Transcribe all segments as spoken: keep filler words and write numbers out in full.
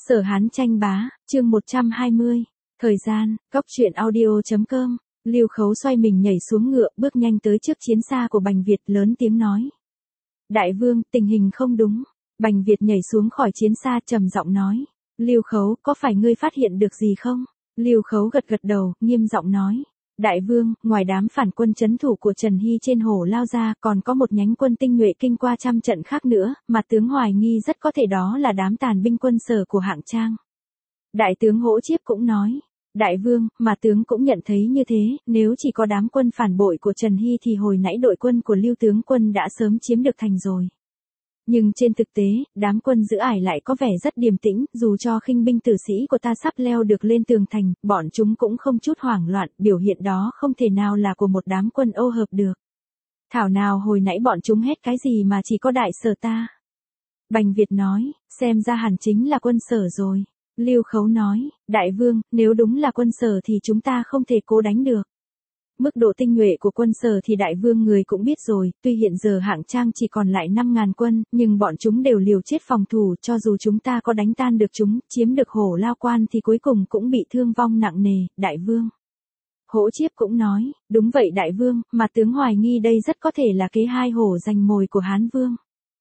Sở Hán tranh bá, chương một trăm hai mươi. Thời gian, góc truyện audio.com. Lưu Khấu xoay mình nhảy xuống ngựa, bước nhanh tới trước chiến xa của Bành Việt, lớn tiếng nói. Đại vương, tình hình không đúng. Bành Việt nhảy xuống khỏi chiến xa, trầm giọng nói. Lưu Khấu, có phải ngươi phát hiện được gì không? Lưu Khấu gật gật đầu, nghiêm giọng nói. Đại vương, ngoài đám phản quân trấn thủ của Trần Hy trên hồ lao ra, còn có một nhánh quân tinh nhuệ kinh qua trăm trận khác nữa, mà tướng hoài nghi rất có thể đó là đám tàn binh quân Sở của Hạng Trang. Đại tướng Hỗ Chiếp cũng nói. Đại vương, mà tướng cũng nhận thấy như thế, nếu chỉ có đám quân phản bội của Trần Hy thì hồi nãy đội quân của Lưu tướng quân đã sớm chiếm được thành rồi. Nhưng trên thực tế, đám quân giữ ải lại có vẻ rất điềm tĩnh, dù cho khinh binh tử sĩ của ta sắp leo được lên tường thành, bọn chúng cũng không chút hoảng loạn, biểu hiện đó không thể nào là của một đám quân ô hợp được. Thảo nào hồi nãy bọn chúng hét cái gì mà chỉ có đại Sở ta. Bành Việt nói, xem ra hẳn chính là quân Sở rồi. Lưu Khấu nói, đại vương, nếu đúng là quân Sở thì chúng ta không thể cố đánh được. Mức độ tinh nhuệ của quân Sở thì đại vương người cũng biết rồi, tuy hiện giờ Hạng Trang chỉ còn lại năm ngàn quân, nhưng bọn chúng đều liều chết phòng thủ, cho dù chúng ta có đánh tan được chúng, chiếm được hổ lao quan thì cuối cùng cũng bị thương vong nặng nề, đại vương. Hỗ Chiếp cũng nói, đúng vậy đại vương, mà tướng hoài nghi đây rất có thể là kế hai hổ giành mồi của Hán vương.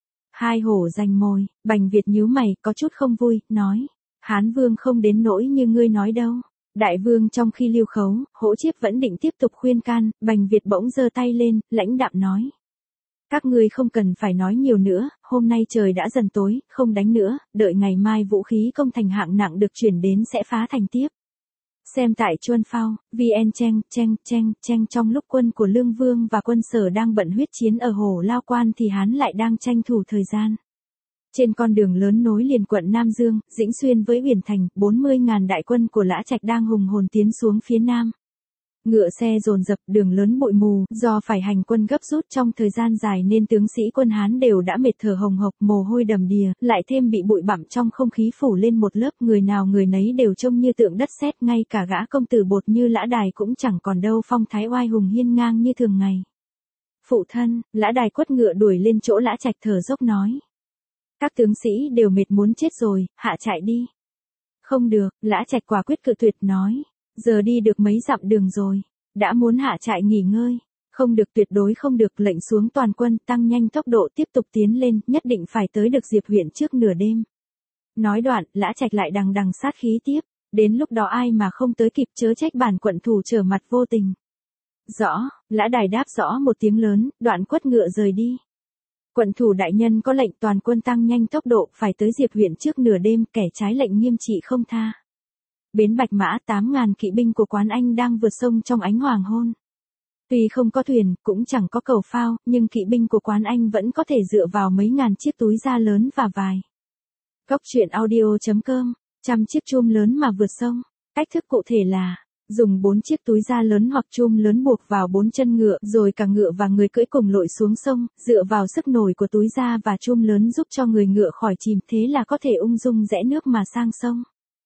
Hai hổ giành mồi, Bành Việt nhíu mày, có chút không vui, nói, Hán vương không đến nỗi như ngươi nói đâu. Đại vương trong khi Lưu Khấu, Hỗ Chiếp vẫn định tiếp tục khuyên can, Bành Việt bỗng giơ tay lên, lãnh đạm nói. Các ngươi không cần phải nói nhiều nữa, hôm nay trời đã dần tối, không đánh nữa, đợi ngày mai vũ khí công thành hạng nặng được chuyển đến sẽ phá thành tiếp. Xem tại Chuân Phao, vê en Cheng, Cheng, Cheng, Cheng trong lúc quân của Lương Vương và quân Sở đang bận huyết chiến ở hồ Lao Quan thì Hán lại đang tranh thủ thời gian. Trên con đường lớn nối liền quận Nam Dương, Dĩnh Xuyên với Uyển Thành, bốn mươi ngàn đại quân của Lã Trạch đang hùng hồn tiến xuống phía nam. Ngựa xe dồn dập, đường lớn bụi mù, do phải hành quân gấp rút trong thời gian dài nên tướng sĩ quân Hán đều đã mệt thở hồng hộc, mồ hôi đầm đìa, lại thêm bị bụi bặm trong không khí phủ lên một lớp, người nào người nấy đều trông như tượng đất sét, ngay cả gã công tử bột như Lã Đài cũng chẳng còn đâu phong thái oai hùng hiên ngang như thường ngày. Phụ thân, Lã Đài quất ngựa đuổi lên chỗ Lã Trạch thở dốc nói. Các tướng sĩ đều mệt muốn chết rồi, hạ trại đi. Không được, Lã Trạch quả quyết cự tuyệt nói. Giờ đi được mấy dặm đường rồi, đã muốn hạ trại nghỉ ngơi. Không được, tuyệt đối không được, lệnh xuống toàn quân, tăng nhanh tốc độ tiếp tục tiến lên, nhất định phải tới được Diệp huyện trước nửa đêm. Nói đoạn, Lã Trạch lại đằng đằng sát khí tiếp. Đến lúc đó ai mà không tới kịp chớ trách bản quận thủ trở mặt vô tình. Rõ, Lã Đài đáp rõ một tiếng lớn, đoạn quất ngựa rời đi. Quận thủ đại nhân có lệnh toàn quân tăng nhanh tốc độ, phải tới Diệp huyện trước nửa đêm, kẻ trái lệnh nghiêm trị không tha. Bến Bạch Mã, tám ngàn kỵ binh của Quán Anh đang vượt sông trong ánh hoàng hôn. Tuy không có thuyền, cũng chẳng có cầu phao, nhưng kỵ binh của Quán Anh vẫn có thể dựa vào mấy ngàn chiếc túi da lớn và vài. Góc truyện audio.com, trăm chiếc chum lớn mà vượt sông. Cách thức cụ thể là dùng bốn chiếc túi da lớn hoặc chum lớn buộc vào bốn chân ngựa, rồi cả ngựa và người cưỡi cùng lội xuống sông, dựa vào sức nổi của túi da và chum lớn giúp cho người ngựa khỏi chìm, thế là có thể ung dung rẽ nước mà sang sông.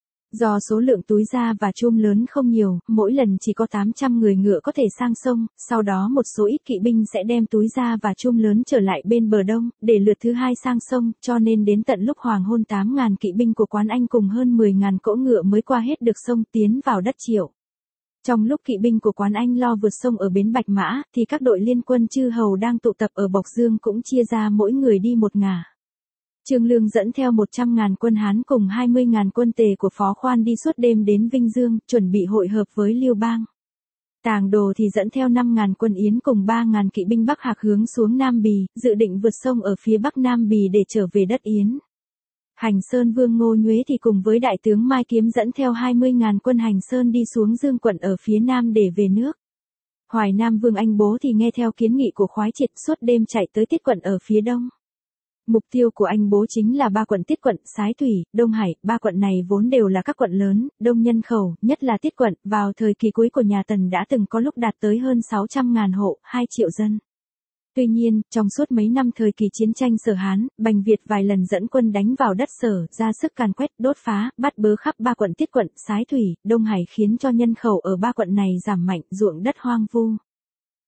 Do số lượng túi da và chum lớn không nhiều, mỗi lần chỉ có tám trăm người ngựa có thể sang sông, sau đó một số ít kỵ binh sẽ đem túi da và chum lớn trở lại bên bờ đông, để lượt thứ hai sang sông, cho nên đến tận lúc hoàng hôn tám ngàn kỵ binh của Quán Anh cùng hơn mười ngàn cỗ ngựa mới qua hết được sông tiến vào đất Triệu. Trong lúc kỵ binh của Quán Anh lo vượt sông ở bến Bạch Mã, thì các đội liên quân chư hầu đang tụ tập ở Bộc Dương cũng chia ra mỗi người đi một ngả. Trương Lương dẫn theo một trăm ngàn quân Hán cùng hai mươi ngàn quân Tề của Phó Khoan đi suốt đêm đến Vinh Dương, chuẩn bị hội hợp với Liêu Bang. Tàng Đồ thì dẫn theo năm ngàn quân Yến cùng ba ngàn kỵ binh Bắc Hạc hướng xuống Nam Bì, dự định vượt sông ở phía Bắc Nam Bì để trở về đất Yến. Hành Sơn Vương Ngô Nhuế thì cùng với đại tướng Mai Kiếm dẫn theo hai mươi ngàn quân Hành Sơn đi xuống Dương quận ở phía Nam để về nước. Hoài Nam Vương Anh Bố thì nghe theo kiến nghị của Khoái Triệt suốt đêm chạy tới Tiết quận ở phía Đông. Mục tiêu của anh Bố chính là ba quận Tiết quận, Sái Thủy, Đông Hải, ba quận này vốn đều là các quận lớn, đông nhân khẩu, nhất là Tiết quận, vào thời kỳ cuối của nhà Tần đã từng có lúc đạt tới hơn sáu trăm ngàn hộ, hai triệu dân. Tuy nhiên, trong suốt mấy năm thời kỳ chiến tranh Sở Hán, Bành Việt vài lần dẫn quân đánh vào đất Sở, ra sức càn quét, đốt phá, bắt bớ khắp ba quận Tiết quận, Sái Thủy, Đông Hải khiến cho nhân khẩu ở ba quận này giảm mạnh, ruộng đất hoang vu.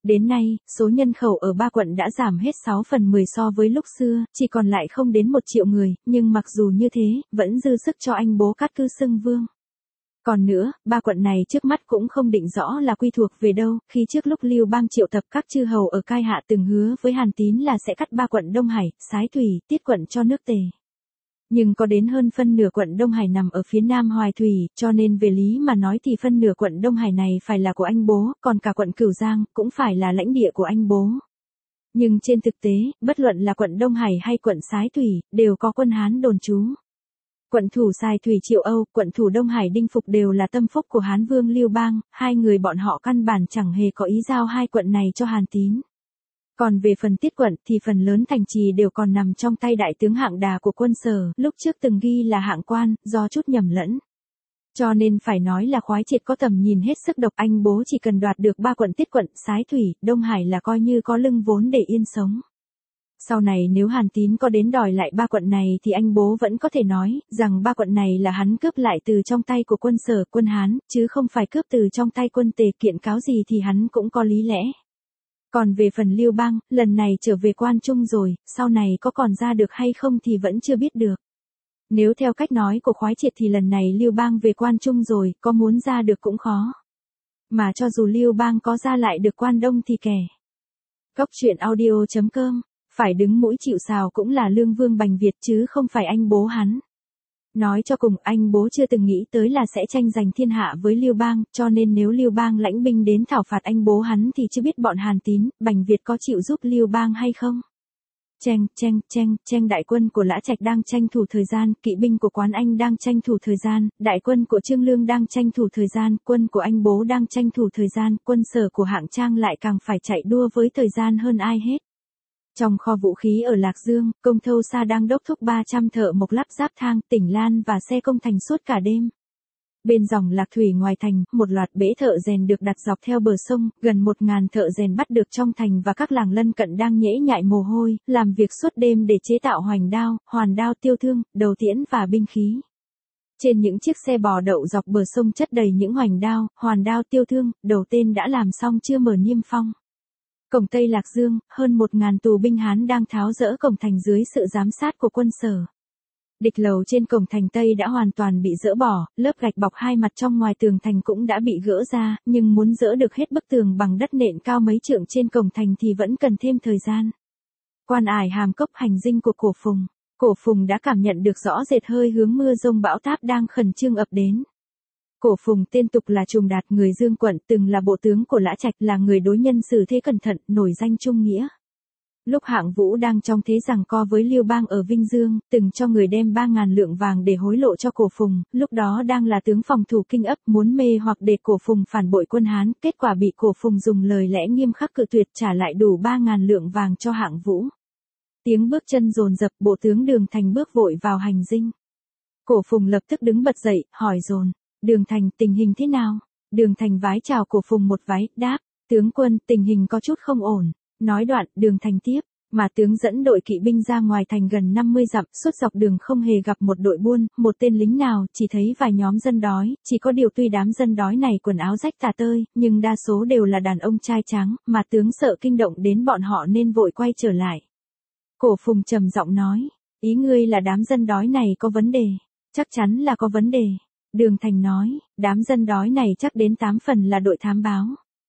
Đến nay, số nhân khẩu ở ba quận đã giảm hết sáu phần mười so với lúc xưa, chỉ còn lại không đến một triệu người, nhưng mặc dù như thế, vẫn dư sức cho anh bố cát cứ xưng vương. Còn nữa, ba quận này trước mắt cũng không định rõ là quy thuộc về đâu, khi trước lúc Lưu Bang triệu tập các chư hầu ở Cai Hạ từng hứa với Hàn Tín là sẽ cắt ba quận Đông Hải, Sái Thủy, Tiết quận cho nước Tề. Nhưng có đến hơn phân nửa quận Đông Hải nằm ở phía nam Hoài Thủy, cho nên về lý mà nói thì phân nửa quận Đông Hải này phải là của anh bố, còn cả quận Cửu Giang cũng phải là lãnh địa của anh bố. Nhưng trên thực tế, bất luận là quận Đông Hải hay quận Sái Thủy, đều có quân Hán đồn trú. Quận thủ Sài Thủy Triệu Âu, quận thủ Đông Hải Đinh Phục đều là tâm phúc của Hán Vương Lưu Bang, hai người bọn họ căn bản chẳng hề có ý giao hai quận này cho Hàn Tín. Còn về phần Tiết quận thì phần lớn thành trì đều còn nằm trong tay đại tướng Hạng Đà của quân Sở, lúc trước từng ghi là hạng quan, do chút nhầm lẫn. Cho nên phải nói là Khoái Triệt có tầm nhìn hết sức độc, anh bố chỉ cần đoạt được ba quận Tiết quận, Sái Thủy, Đông Hải là coi như có lưng vốn để yên sống. Sau này nếu Hàn Tín có đến đòi lại ba quận này thì anh bố vẫn có thể nói rằng ba quận này là hắn cướp lại từ trong tay của quân Sở, quân Hán, chứ không phải cướp từ trong tay quân Tề, kiện cáo gì thì hắn cũng có lý lẽ. Còn về phần Lưu Bang, lần này trở về Quan Trung rồi, sau này có còn ra được hay không thì vẫn chưa biết được. Nếu theo cách nói của Khoái Triệt thì lần này Lưu Bang về Quan Trung rồi, có muốn ra được cũng khó. Mà cho dù Lưu Bang có ra lại được Quan Đông thì kẻ. Góc truyện audio chấm com, phải đứng mũi chịu sào cũng là Lương Vương Bành Việt chứ không phải anh bố hắn. Nói cho cùng, anh bố chưa từng nghĩ tới là sẽ tranh giành thiên hạ với Lưu Bang, cho nên nếu Lưu Bang lãnh binh đến thảo phạt anh bố hắn thì chưa biết bọn Hàn Tín, Bành Việt có chịu giúp Lưu Bang hay không. Cheng, cheng, cheng, cheng, đại quân của Lã Trạch đang tranh thủ thời gian, kỵ binh của Quán Anh đang tranh thủ thời gian, đại quân của Trương Lương đang tranh thủ thời gian, quân của anh bố đang tranh thủ thời gian, quân Sở của Hạng Trang lại càng phải chạy đua với thời gian hơn ai hết. Trong kho vũ khí ở Lạc Dương, Công Thâu Sa đang đốc thúc ba trăm thợ mộc lắp ráp thang, tỉnh lan và xe công thành suốt cả đêm. Bên dòng Lạc Thủy ngoài thành, một loạt bể thợ rèn được đặt dọc theo bờ sông, gần một ngàn thợ rèn bắt được trong thành và các làng lân cận đang nhễ nhại mồ hôi, làm việc suốt đêm để chế tạo hoành đao, hoàn đao tiêu thương, đầu tiễn và binh khí. Trên những chiếc xe bò đậu dọc bờ sông chất đầy những hoành đao, hoàn đao tiêu thương, đầu tên đã làm xong chưa mở niêm phong. Cổng Tây Lạc Dương, hơn một ngàn tù binh Hán đang tháo dỡ cổng thành dưới sự giám sát của quân Sở. Địch lầu trên cổng thành Tây đã hoàn toàn bị dỡ bỏ, lớp gạch bọc hai mặt trong ngoài tường thành cũng đã bị gỡ ra, nhưng muốn dỡ được hết bức tường bằng đất nện cao mấy trượng trên cổng thành thì vẫn cần thêm thời gian. Quan Ải Hàm Cốc, hành dinh của Cổ Phùng. Cổ Phùng đã cảm nhận được rõ rệt hơi hướng mưa rông bão táp đang khẩn trương ập đến. Cổ Phùng tên tục là Trùng Đạt, người Dương quận, từng là bộ tướng của Lã Trạch, là người đối nhân xử thế cẩn thận, nổi danh trung nghĩa. Lúc Hạng Vũ đang trong thế giằng co với Lưu Bang ở Vinh Dương, từng cho người đem ba ngàn lượng vàng để hối lộ cho Cổ Phùng, lúc đó đang là tướng phòng thủ kinh ấp, muốn mê hoặc để Cổ Phùng phản bội quân Hán, kết quả bị Cổ Phùng dùng lời lẽ nghiêm khắc cự tuyệt, trả lại đủ ba ngàn lượng vàng cho Hạng Vũ. Tiếng bước chân dồn dập, bộ tướng Đường Thành bước vội vào hành dinh. Cổ Phùng lập tức đứng bật dậy, hỏi dồn: Đường Thành, tình hình thế nào? Đường Thành vái chào Cổ Phùng một vái, đáp: Tướng quân, tình hình có chút không ổn. Nói đoạn, Đường Thành tiếp: Mà tướng dẫn đội kỵ binh ra ngoài thành gần năm mươi dặm, suốt dọc đường không hề gặp một đội buôn, một tên lính nào, chỉ thấy vài nhóm dân đói, chỉ có điều tuy đám dân đói này quần áo rách tả tơi, nhưng đa số đều là đàn ông trai tráng, mà tướng sợ kinh động đến bọn họ nên vội quay trở lại. Cổ Phùng trầm giọng nói: Ý ngươi là đám dân đói này có vấn đề? Chắc chắn là có vấn đề. Đường Thành nói: Đám dân đói này chắc đến tám phần là đội thám báo.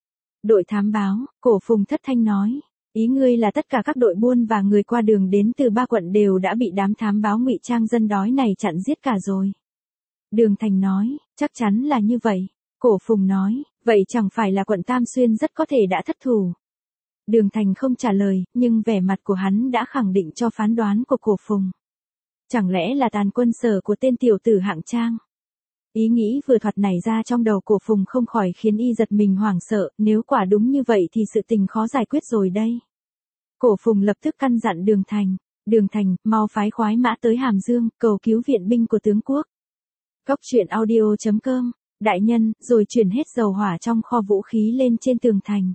Đội thám báo? Cổ Phùng thất thanh nói: Ý ngươi là tất cả các đội buôn và người qua đường đến từ ba quận đều đã bị đám thám báo ngụy trang dân đói này chặn giết cả rồi. Đường Thành nói: Chắc chắn là như vậy. Cổ Phùng nói: Vậy chẳng phải là quận Tam Xuyên rất có thể đã thất thủ? Đường Thành không trả lời, nhưng vẻ mặt của hắn đã khẳng định cho phán đoán của Cổ Phùng. Chẳng lẽ là tàn quân Sở của tên tiểu tử Hạng Trang? Ý nghĩ vừa thoạt nảy ra trong đầu Cổ Phùng không khỏi khiến y giật mình hoảng sợ, nếu quả đúng như vậy thì sự tình khó giải quyết rồi đây. Cổ Phùng lập tức căn dặn Đường Thành: Đường Thành, mau phái khoái mã tới Hàm Dương, cầu cứu viện binh của tướng quốc. Góc truyện audio chấm com, đại nhân, rồi chuyển hết dầu hỏa trong kho vũ khí lên trên tường thành.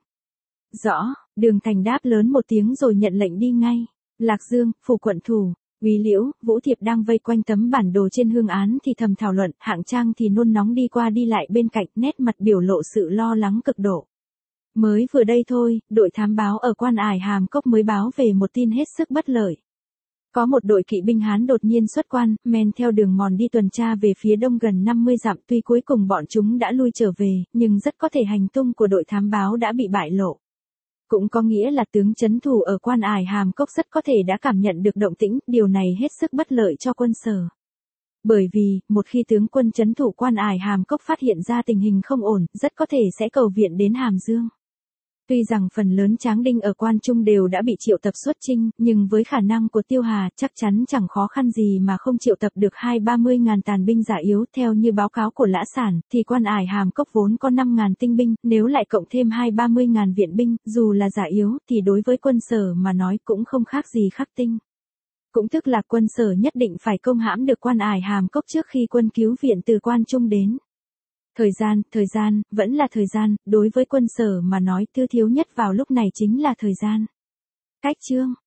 Rõ, Đường Thành đáp lớn một tiếng rồi nhận lệnh đi ngay. Lạc Dương, phủ quận thủ. Úy Liễu, Vũ Thiệp đang vây quanh tấm bản đồ trên hương án thì thầm thảo luận, Hạng Trang thì nôn nóng đi qua đi lại bên cạnh, nét mặt biểu lộ sự lo lắng cực độ. Mới vừa đây thôi, đội thám báo ở Quan Ải Hàm Cốc mới báo về một tin hết sức bất lợi. Có một đội kỵ binh Hán đột nhiên xuất quan, men theo đường mòn đi tuần tra về phía đông gần năm mươi dặm, tuy cuối cùng bọn chúng đã lui trở về, nhưng rất có thể hành tung của đội thám báo đã bị bại lộ. Cũng có nghĩa là tướng trấn thủ ở Quan Ải Hàm Cốc rất có thể đã cảm nhận được động tĩnh, điều này hết sức bất lợi cho quân Sở. Bởi vì, một khi tướng quân trấn thủ Quan Ải Hàm Cốc phát hiện ra tình hình không ổn, rất có thể sẽ cầu viện đến Hàm Dương. Tuy rằng phần lớn tráng đinh ở Quan Trung đều đã bị triệu tập xuất chinh, nhưng với khả năng của Tiêu Hà chắc chắn chẳng khó khăn gì mà không triệu tập được hai ba mươi ngàn tàn binh già yếu. Theo như báo cáo của Lã Sản, thì Quan Ải Hàm Cốc vốn có năm ngàn tinh binh, nếu lại cộng thêm hai ba mươi ngàn viện binh, dù là già yếu, thì đối với quân Sở mà nói cũng không khác gì khắc tinh. Cũng tức là quân Sở nhất định phải công hãm được Quan Ải Hàm Cốc trước khi quân cứu viện từ Quan Trung đến. Thời gian, thời gian, vẫn là thời gian, đối với quân Sở mà nói thứ thiếu nhất vào lúc này chính là thời gian. Cách chương